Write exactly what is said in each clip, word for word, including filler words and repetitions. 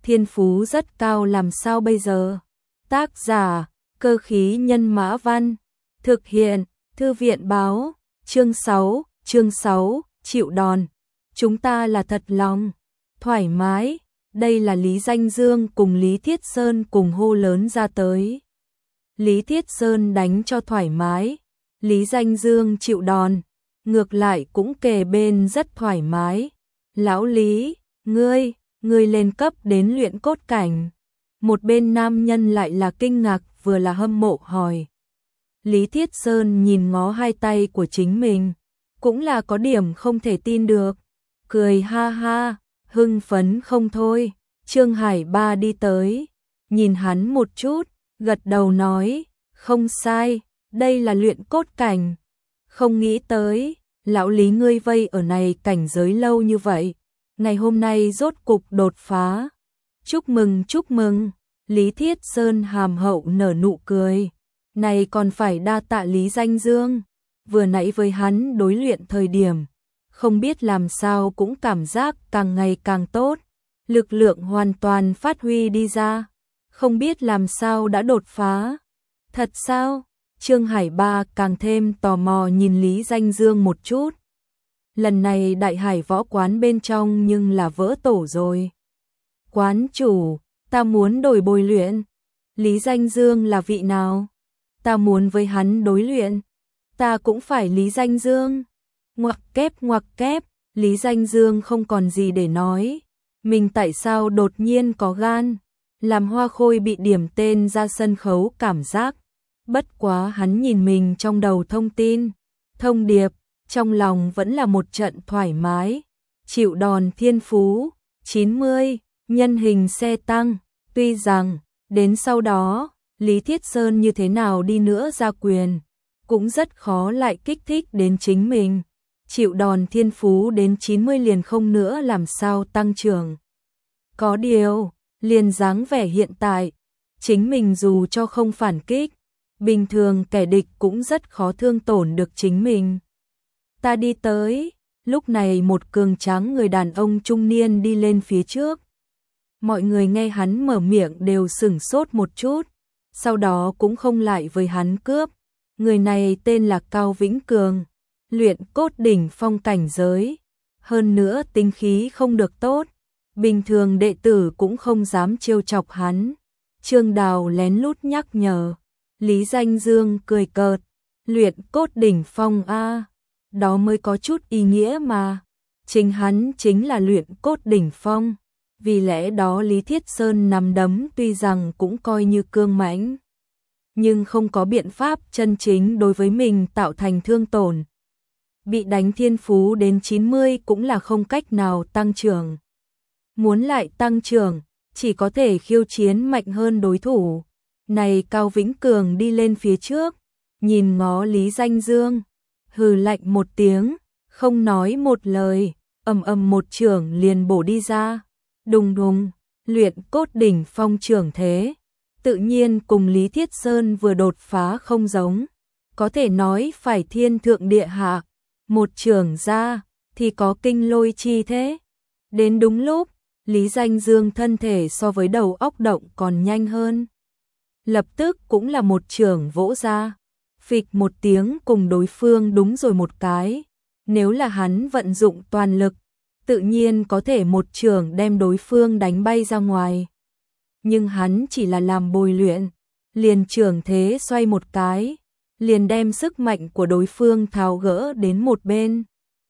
thiên phú rất cao làm sao bây giờ? Tác giả, Cơ khí nhân mã văn. Thực hiện, Thư viện báo. Chương sáu, chương sáu, chịu đòn. Chúng ta là thật lòng, thoải mái. Đây là Lý Danh Dương cùng Lý Thiết Sơn cùng hô lớn ra tới. Lý Thiết Sơn đánh cho thoải mái, Lý Danh Dương chịu đòn, ngược lại cũng kề bên rất thoải mái. Lão Lý, ngươi, ngươi lên cấp đến luyện cốt cảnh. Một bên nam nhân lại là kinh ngạc vừa là hâm mộ hỏi. Lý Thiết Sơn nhìn ngó hai tay của chính mình, cũng là có điểm không thể tin được, cười ha ha, hưng phấn không thôi. Trương Hải Ba đi tới, nhìn hắn một chút, gật đầu nói, không sai, đây là luyện cốt cảnh. Không nghĩ tới, lão Lý ngươi vây ở này cảnh giới lâu như vậy, ngày hôm nay rốt cục đột phá. Chúc mừng chúc mừng, Lý Thiết Sơn hàm hậu nở nụ cười, này còn phải đa tạ Lý Danh Dương, vừa nãy với hắn đối luyện thời điểm, không biết làm sao cũng cảm giác càng ngày càng tốt, lực lượng hoàn toàn phát huy đi ra, không biết làm sao đã đột phá. Thật sao? Trương Hải Ba càng thêm tò mò nhìn Lý Danh Dương một chút. Lần này Đại Hải võ quán bên trong nhưng là vỡ tổ rồi. Quán chủ, ta muốn đổi bồi luyện. Lý Danh Dương là vị nào? Ta muốn với hắn đối luyện. Ta cũng phải Lý Danh Dương. Ngoặc kép ngoặc kép, Lý Danh Dương không còn gì để nói. Mình tại sao đột nhiên có gan, làm Hoa Khôi bị điểm tên ra sân khấu cảm giác. Bất quá hắn nhìn mình trong đầu thông tin, thông điệp, trong lòng vẫn là một trận thoải mái. Chịu đòn thiên phú, chín mươi, nhân hình xe tăng. Tuy rằng, đến sau đó, Lý Thiết Sơn như thế nào đi nữa ra quyền, cũng rất khó lại kích thích đến chính mình. Chịu đòn thiên phú đến chín mươi liền không nữa làm sao tăng trưởng. Có điều, liền dáng vẻ hiện tại, chính mình dù cho không phản kích, bình thường kẻ địch cũng rất khó thương tổn được chính mình. Ta đi tới, lúc này một cường tráng người đàn ông trung niên đi lên phía trước. Mọi người nghe hắn mở miệng đều sửng sốt một chút, sau đó cũng không lại với hắn cướp. Người này tên là Cao Vĩnh Cường, luyện cốt đỉnh phong cảnh giới, hơn nữa tính khí không được tốt, bình thường đệ tử cũng không dám trêu chọc hắn. Trương Đào lén lút nhắc nhở, Lý Danh Dương cười cợt, luyện cốt đỉnh phong a, đó mới có chút ý nghĩa mà, chính hắn chính là luyện cốt đỉnh phong, vì lẽ đó Lý Thiết Sơn nắm đấm tuy rằng cũng coi như cương mãnh, nhưng không có biện pháp chân chính đối với mình tạo thành thương tổn. Bị đánh thiên phú đến chín mươi cũng là không cách nào tăng trưởng. Muốn lại tăng trưởng, chỉ có thể khiêu chiến mạnh hơn đối thủ. Này Cao Vĩnh Cường đi lên phía trước, nhìn ngó Lý Danh Dương, hừ lạnh một tiếng, không nói một lời, ầm ầm một chưởng liền bổ đi ra. Đùng đùng, luyện cốt đỉnh phong trưởng thế, tự nhiên cùng Lý Thiết Sơn vừa đột phá không giống, có thể nói phải thiên thượng địa hạ, một chưởng ra thì có kinh lôi chi thế. Đến đúng lúc, Lý Danh Dương thân thể so với đầu óc động còn nhanh hơn. Lập tức cũng là một chưởng vỗ ra, phịch một tiếng cùng đối phương đúng rồi một cái. Nếu là hắn vận dụng toàn lực, tự nhiên có thể một chưởng đem đối phương đánh bay ra ngoài. Nhưng hắn chỉ là làm bồi luyện, liền chưởng thế xoay một cái, liền đem sức mạnh của đối phương tháo gỡ đến một bên.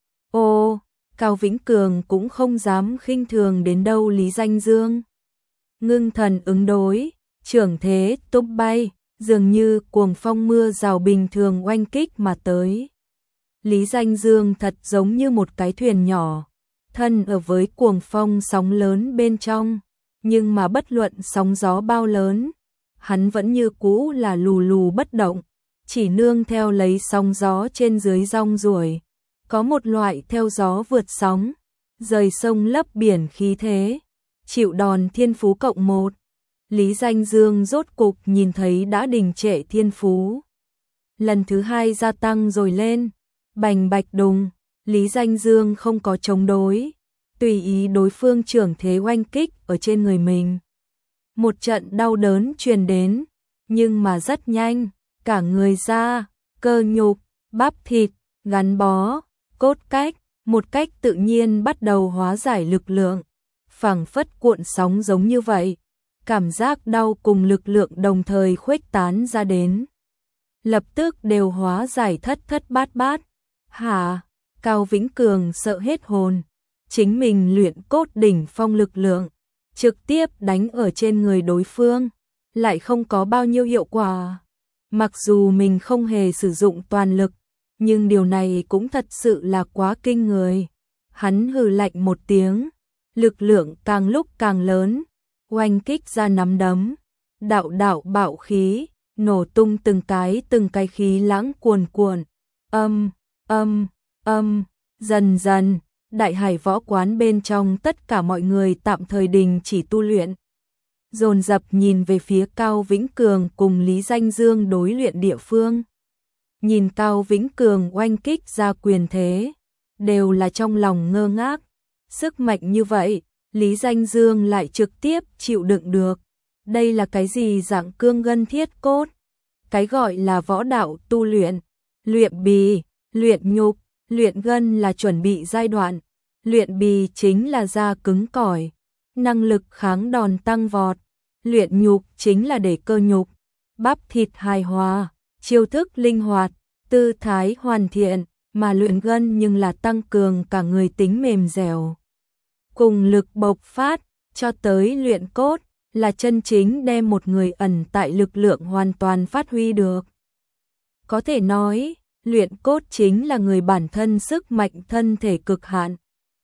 Ô, Cao Vĩnh Cường cũng không dám khinh thường đến đâu Lý Danh Dương. Ngưng thần ứng đối, chưởng thế tung bay, dường như cuồng phong mưa rào bình thường oanh kích mà tới. Lý Danh Dương thật giống như một cái thuyền nhỏ, thân ở với cuồng phong sóng lớn bên trong, nhưng mà bất luận sóng gió bao lớn, hắn vẫn như cũ là lù lù bất động, chỉ nương theo lấy sóng gió trên dưới rong ruổi, có một loại theo gió vượt sóng, rời sông lấp biển khí thế. Chịu đòn thiên phú cộng một, Lý Danh Dương rốt cục nhìn thấy đã đình trệ thiên phú. Lần thứ hai gia tăng rồi lên, bành bạch đùng, Lý Danh Dương không có chống đối, tùy ý đối phương trưởng thế oanh kích ở trên người mình. Một trận đau đớn truyền đến, nhưng mà rất nhanh, cả người da, cơ nhục, bắp thịt, gắn bó, cốt cách, một cách tự nhiên bắt đầu hóa giải lực lượng, phảng phất cuộn sóng giống như vậy. Cảm giác đau cùng lực lượng đồng thời khuếch tán ra đến. Lập tức đều hóa giải thất thất bát bát. Hả? Cao Vĩnh Cường sợ hết hồn. Chính mình luyện cốt đỉnh phong lực lượng, trực tiếp đánh ở trên người đối phương, lại không có bao nhiêu hiệu quả. Mặc dù mình không hề sử dụng toàn lực, nhưng điều này cũng thật sự là quá kinh người. Hắn hừ lạnh một tiếng, lực lượng càng lúc càng lớn, oanh kích ra nắm đấm, đạo đạo bạo khí, nổ tung từng cái từng cái khí lãng cuồn cuộn, âm, âm, âm, dần dần, Đại Hải võ quán bên trong tất cả mọi người tạm thời đình chỉ tu luyện. Dồn dập nhìn về phía Cao Vĩnh Cường cùng Lý Danh Dương đối luyện địa phương. Nhìn Cao Vĩnh Cường oanh kích ra quyền thế, đều là trong lòng ngơ ngác. Sức mạnh như vậy, Lý Danh Dương lại trực tiếp chịu đựng được. Đây là cái gì dạng cương ngân thiết cốt? Cái gọi là võ đạo tu luyện, luyện bì, luyện nhục, luyện gân là chuẩn bị giai đoạn, luyện bì chính là da cứng cỏi, năng lực kháng đòn tăng vọt, luyện nhục chính là để cơ nhục, bắp thịt hài hòa, chiêu thức linh hoạt, tư thái hoàn thiện, mà luyện gân nhưng là tăng cường cả người tính mềm dẻo. Cùng lực bộc phát, cho tới luyện cốt, là chân chính đem một người ẩn tại lực lượng hoàn toàn phát huy được. Có thể nói, luyện cốt chính là người bản thân sức mạnh thân thể cực hạn,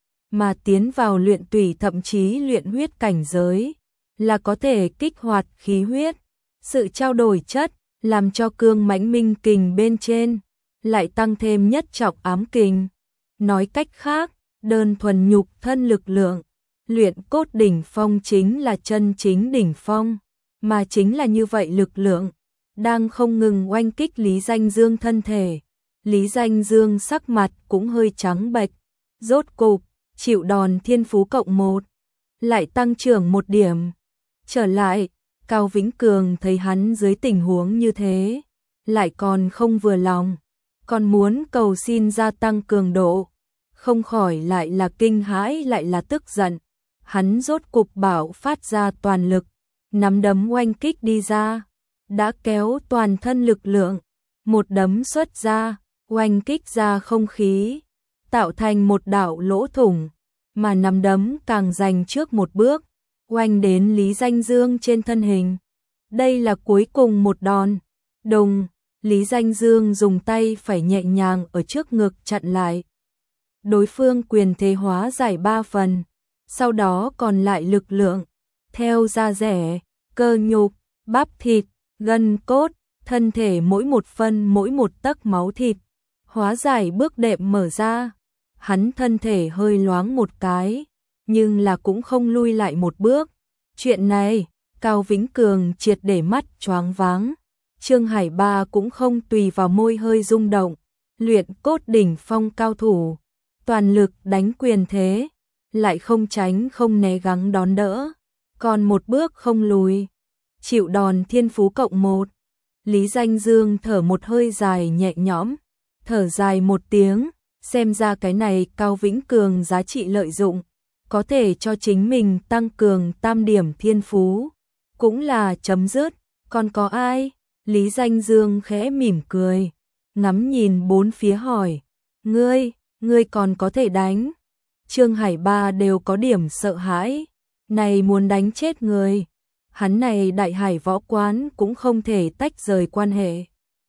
mà tiến vào luyện tủy thậm chí luyện huyết cảnh giới, là có thể kích hoạt khí huyết, sự trao đổi chất, làm cho cương mãnh minh kình bên trên, lại tăng thêm nhất trọng ám kình. Nói cách khác, đơn thuần nhục thân lực lượng, luyện cốt đỉnh phong chính là chân chính đỉnh phong, mà chính là như vậy lực lượng, đang không ngừng oanh kích Lý Danh Dương thân thể. Lý Danh Dương sắc mặt cũng hơi trắng bệch, rốt cục, chịu đòn thiên phú cộng một, lại tăng trưởng một điểm. Trở lại, Cao Vĩnh Cường thấy hắn dưới tình huống như thế, lại còn không vừa lòng, còn muốn cầu xin gia tăng cường độ, không khỏi lại là kinh hãi lại là tức giận. Hắn rốt cục bảo phát ra toàn lực, nắm đấm oanh kích đi ra, đã kéo toàn thân lực lượng, một đấm xuất ra, oanh kích ra không khí, tạo thành một đạo lỗ thủng, mà nắm đấm càng dành trước một bước, oanh đến Lý Danh Dương trên thân hình. Đây là cuối cùng một đòn. Đùng, Lý Danh Dương dùng tay phải nhẹ nhàng ở trước ngực chặn lại. Đối phương quyền thế hóa giải ba phần, sau đó còn lại lực lượng, theo da rẻ, cơ nhục, bắp thịt, gân cốt, thân thể mỗi một phân mỗi một tấc máu thịt, hóa giải bước đệm mở ra. Hắn thân thể hơi loáng một cái, nhưng là cũng không lui lại một bước. Chuyện này, Cao Vĩnh Cường triệt để mắt choáng váng. Trương Hải Ba cũng không tùy vào môi hơi rung động, luyện cốt đỉnh phong cao thủ, toàn lực đánh quyền thế, lại không tránh không né gắng đón đỡ, còn một bước không lùi, chịu đòn thiên phú cộng một. Lý Danh Dương thở một hơi dài nhẹ nhõm, thở dài một tiếng, xem ra cái này Cao Vĩnh Cường giá trị lợi dụng, có thể cho chính mình tăng cường tam điểm thiên phú, cũng là chấm dứt. Còn có ai? Lý Danh Dương khẽ mỉm cười, ngắm nhìn bốn phía hỏi, ngươi, ngươi còn có thể đánh? Trương Hải Ba đều có điểm sợ hãi, này muốn đánh chết người. Hắn này Đại Hải võ quán cũng không thể tách rời quan hệ.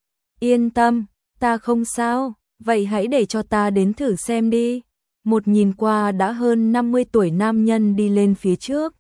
Yên tâm, ta không sao, vậy hãy để cho ta đến thử xem đi. Một nhìn qua đã hơn năm mươi tuổi nam nhân đi lên phía trước.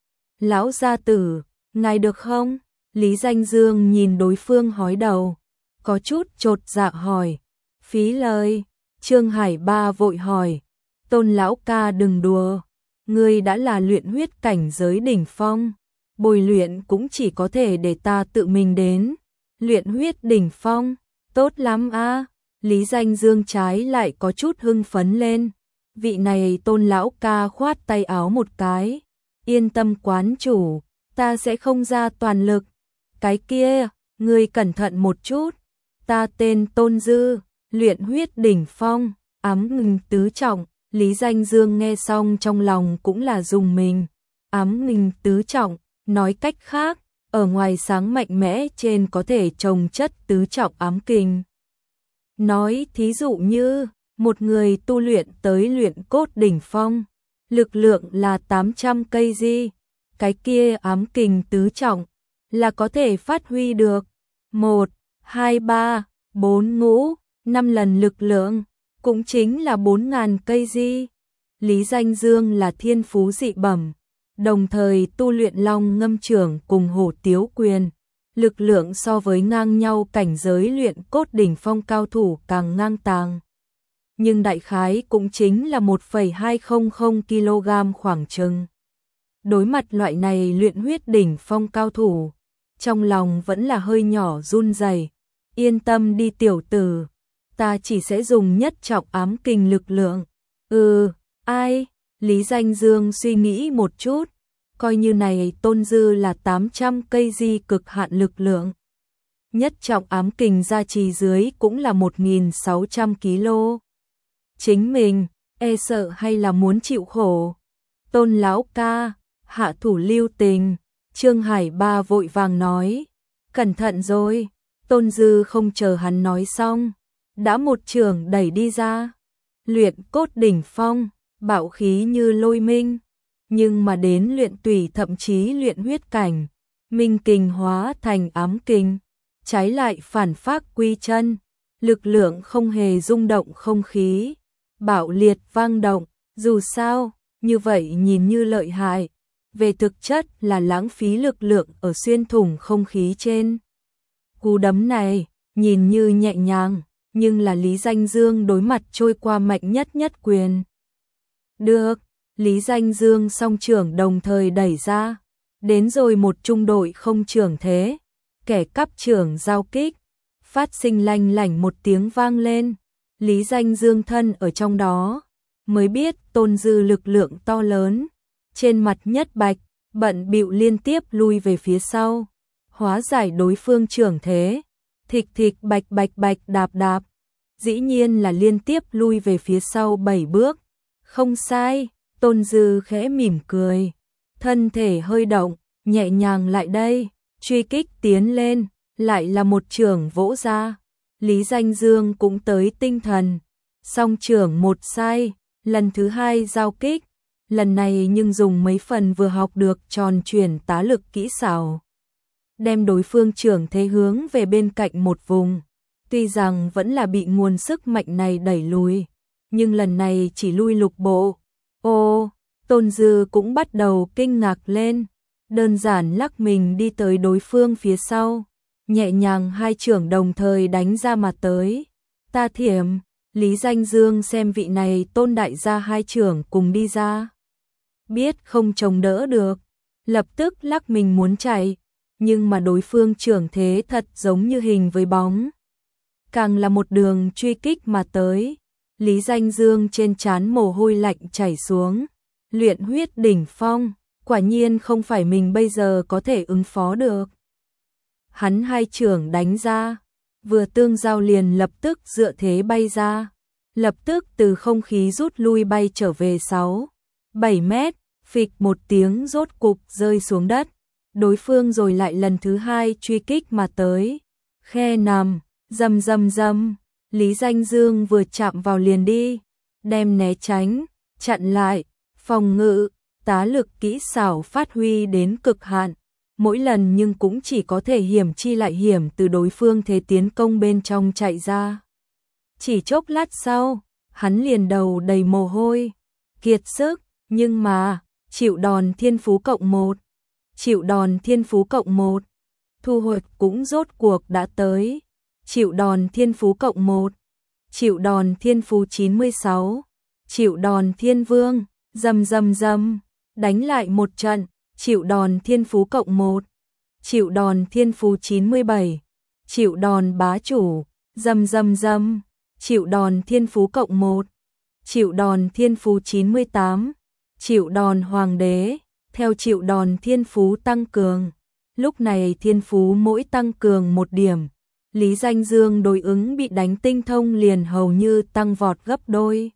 Lão gia tử, ngài được không? Lý Danh Dương nhìn đối phương hói đầu, có chút chột dạ hỏi. Phí lời. Trương Hải Ba vội hỏi, Tôn lão ca đừng đùa, ngươi đã là luyện huyết cảnh giới đỉnh phong, bồi luyện cũng chỉ có thể để ta tự mình đến. Luyện huyết đỉnh phong, tốt lắm a. Lý Danh Dương trái lại có chút hưng phấn lên, Vị này Tôn lão ca khoát tay áo một cái, yên tâm quán chủ, ta sẽ không ra toàn lực. Cái kia, ngươi cẩn thận một chút, ta tên Tôn Dư, luyện huyết đỉnh phong, ám ngừng tứ trọng. Lý Danh Dương nghe xong trong lòng cũng là dùng mình, ám ngừng tứ trọng, nói cách khác, ở ngoài sáng mạnh mẽ trên có thể trồng chất tứ trọng ám kình. Nói thí dụ như, một người tu luyện tới luyện cốt đỉnh phong, lực lượng là tám trăm cây di, cái kia ám kình tứ trọng, là có thể phát huy được một, hai, ba, bốn ngũ, năm lần lực lượng, cũng chính là bốn ngàn cây di. Lý Danh Dương là thiên phú dị bẩm, đồng thời tu luyện long ngâm trưởng cùng hổ tiếu quyền, lực lượng so với ngang nhau cảnh giới luyện cốt đỉnh phong cao thủ càng ngang tàng. Nhưng đại khái cũng chính là một phẩy hai không không ki lô gam khoảng chừng. Đối mặt loại này luyện huyết đỉnh phong cao thủ, trong lòng vẫn là hơi nhỏ run rẩy. Yên tâm đi tiểu tử, ta chỉ sẽ dùng nhất trọng ám kình lực lượng. Ừ, ai? Lý Danh Dương suy nghĩ một chút, coi như này Tôn Dư là tám trăm cây di cực hạn lực lượng. Nhất trọng ám kình gia trì dưới cũng là một nghìn sáu trăm ki lô. Chính mình, e sợ hay là muốn chịu khổ. Tôn lão ca, hạ thủ lưu tình, Trương Hải Ba vội vàng nói, cẩn thận rồi. Tôn Dư không chờ hắn nói xong, đã một chưởng đẩy đi ra. Luyện cốt đỉnh phong, bạo khí như lôi minh, nhưng mà đến luyện tủy thậm chí luyện huyết cảnh, minh kình hóa thành ám kình, trái lại phản phác quy chân, lực lượng không hề rung động không khí, bạo liệt vang động, dù sao, như vậy nhìn như lợi hại, về thực chất là lãng phí lực lượng ở xuyên thủng không khí trên. Cú đấm này, nhìn như nhẹ nhàng, nhưng là Lý Danh Dương đối mặt trôi qua mạnh nhất nhất quyền. Được, Lý Danh Dương song trưởng đồng thời đẩy ra, đến rồi một trung đội không trưởng thế, kẻ cắp trưởng giao kích, phát sinh lanh lảnh một tiếng vang lên, Lý Danh Dương thân ở trong đó, mới biết Tôn Dư lực lượng to lớn, trên mặt nhất bạch, bận bịu liên tiếp lui về phía sau, hóa giải đối phương trưởng thế, thịch thịch bạch bạch bạch đạp đạp, dĩ nhiên là liên tiếp lui về phía sau bảy bước, không sai. Tôn Dư khẽ mỉm cười, thân thể hơi động, nhẹ nhàng lại đây, truy kích tiến lên, lại là một chưởng vỗ ra. Lý Danh Dương cũng tới tinh thần, song chưởng một sai, lần thứ hai giao kích, lần này nhưng dùng mấy phần vừa học được tròn chuyển tá lực kỹ xảo, đem đối phương chưởng thế hướng về bên cạnh một vùng. Tuy rằng vẫn là bị nguồn sức mạnh này đẩy lùi, nhưng lần này chỉ lui lục bộ. Ô, Tôn Dư cũng bắt đầu kinh ngạc lên, đơn giản lắc mình đi tới đối phương phía sau, nhẹ nhàng hai chưởng đồng thời đánh ra mà tới. Ta thiểm, Lý Danh Dương xem vị này Tôn đại gia hai chưởng cùng đi ra, biết không chống đỡ được, lập tức lắc mình muốn chạy, nhưng mà đối phương chưởng thế thật giống như hình với bóng, càng là một đường truy kích mà tới. Lý Danh Dương trên trán mồ hôi lạnh chảy xuống, luyện huyết đỉnh phong, quả nhiên không phải mình bây giờ có thể ứng phó được. Hắn hai chưởng đánh ra, vừa tương giao liền lập tức dựa thế bay ra, lập tức từ không khí rút lui bay trở về sáu, bảy mét, phịch một tiếng rốt cục rơi xuống đất. Đối phương rồi lại lần thứ hai truy kích mà tới, khe nằm, rầm rầm rầm. Lý Danh Dương vừa chạm vào liền đi, đem né tránh, chặn lại, phòng ngự, tá lực kỹ xảo phát huy đến cực hạn, mỗi lần nhưng cũng chỉ có thể hiểm chi lại hiểm từ đối phương thế tiến công bên trong chạy ra. Chỉ chốc lát sau, hắn liền đầu đầy mồ hôi, kiệt sức, nhưng mà, chịu đòn thiên phú cộng một, chịu đòn thiên phú cộng một, thu hoạch cũng rốt cuộc đã tới. Chịu đòn thiên phú cộng một, chịu đòn thiên phú chín mươi sáu, chịu đòn thiên vương, dầm dầm dầm, đánh lại một trận, chịu đòn thiên phú cộng một, chịu đòn thiên phú chín mươi bảy, chịu đòn bá chủ, dầm dầm dầm, chịu đòn thiên phú cộng một, chịu đòn thiên phú chín mươi tám, chịu đòn hoàng đế, theo chịu đòn thiên phú tăng cường. Lúc này thiên phú mỗi tăng cường một điểm, Lý Danh Dương đối ứng bị đánh tinh thông liền hầu như tăng vọt gấp đôi.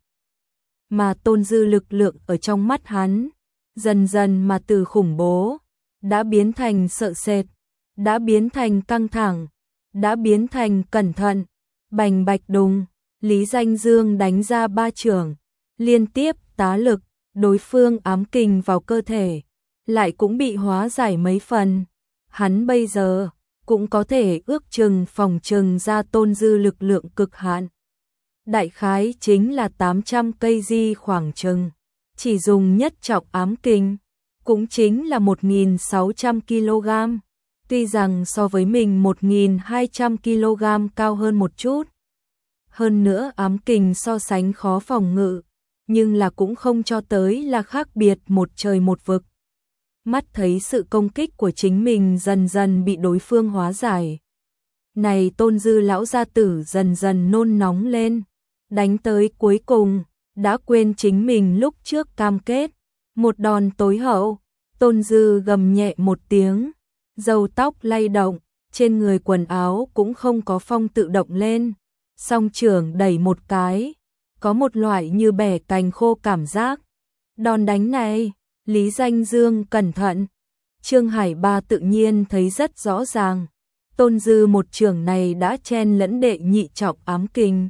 Mà Tôn Dư lực lượng ở trong mắt hắn, dần dần mà từ khủng bố, đã biến thành sợ sệt, đã biến thành căng thẳng, đã biến thành cẩn thận. Bành bạch đùng, Lý Danh Dương đánh ra ba chưởng, liên tiếp tá lực, đối phương ám kình vào cơ thể, lại cũng bị hóa giải mấy phần. Hắn bây giờ cũng có thể ước chừng phòng trừng ra Tôn Dư lực lượng cực hạn. Đại khái chính là tám trăm cây di khoảng chừng, chỉ dùng nhất trọng ám kình, cũng chính là một nghìn sáu trăm ki lô gam. Tuy rằng so với mình một nghìn hai trăm ki lô gam cao hơn một chút. Hơn nữa ám kình so sánh khó phòng ngự, nhưng là cũng không cho tới là khác biệt một trời một vực. Mắt thấy sự công kích của chính mình dần dần bị đối phương hóa giải. Này Tôn Dư lão gia tử dần dần nôn nóng lên, đánh tới cuối cùng, đã quên chính mình lúc trước cam kết. Một đòn tối hậu, Tôn Dư gầm nhẹ một tiếng, râu tóc lay động, trên người quần áo cũng không có phong tự động lên. Song trưởng đẩy một cái, có một loại như bẻ cành khô cảm giác. Đòn đánh này, Lý Danh Dương cẩn thận, Trương Hải Ba tự nhiên thấy rất rõ ràng. Tôn Dư một trưởng này đã chen lẫn đệ nhị trọng ám kình.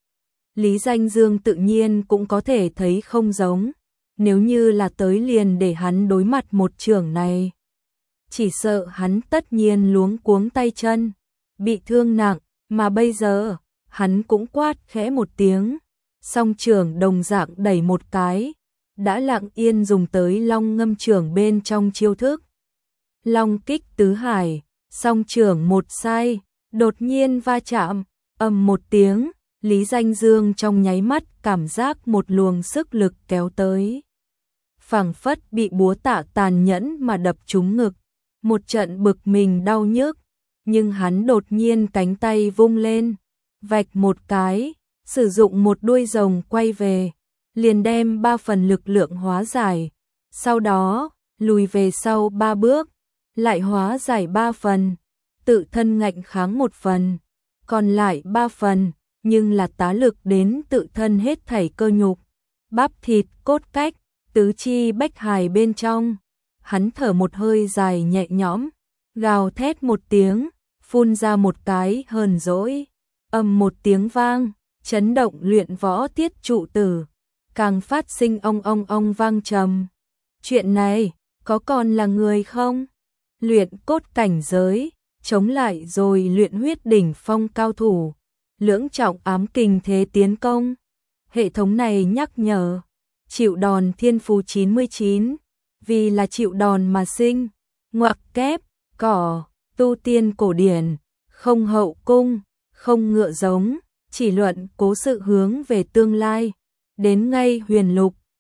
Lý Danh Dương tự nhiên cũng có thể thấy không giống, nếu như là tới liền để hắn đối mặt một trưởng này. Chỉ sợ hắn tất nhiên luống cuống tay chân, bị thương nặng, mà bây giờ, hắn cũng quát khẽ một tiếng, song trưởng đồng dạng đẩy một cái, đã lặng yên dùng tới long ngâm trưởng bên trong chiêu thức. Long kích tứ hải, song trưởng một sai, đột nhiên va chạm, ầm một tiếng, Lý Danh Dương trong nháy mắt cảm giác một luồng sức lực kéo tới. Phảng phất bị búa tạ tàn nhẫn mà đập trúng ngực, một trận bực mình đau nhức, nhưng hắn đột nhiên cánh tay vung lên, vạch một cái, sử dụng một đuôi rồng quay về, liền đem ba phần lực lượng hóa giải, sau đó, lùi về sau ba bước, lại hóa giải ba phần, tự thân ngạnh kháng một phần, còn lại ba phần, nhưng là tá lực đến tự thân hết thảy cơ nhục, bắp thịt, cốt cách, tứ chi bách hài bên trong. Hắn thở một hơi dài nhẹ nhõm, gào thét một tiếng, phun ra một cái hờn dỗi, ầm một tiếng vang, chấn động luyện võ tiết trụ tử, càng phát sinh ong ong ong vang trầm. Chuyện này, có còn là người không? Luyện cốt cảnh giới, chống lại rồi luyện huyết đỉnh phong cao thủ, lưỡng trọng ám kình thế tiến công. Hệ thống này nhắc nhở, chịu đòn thiên phú chín mươi chín, vì là chịu đòn mà sinh, ngoặc kép, cỏ, tu tiên cổ điển, không hậu cung, không ngựa giống, chỉ luận cố sự hướng về tương lai, đến ngay huyền lục,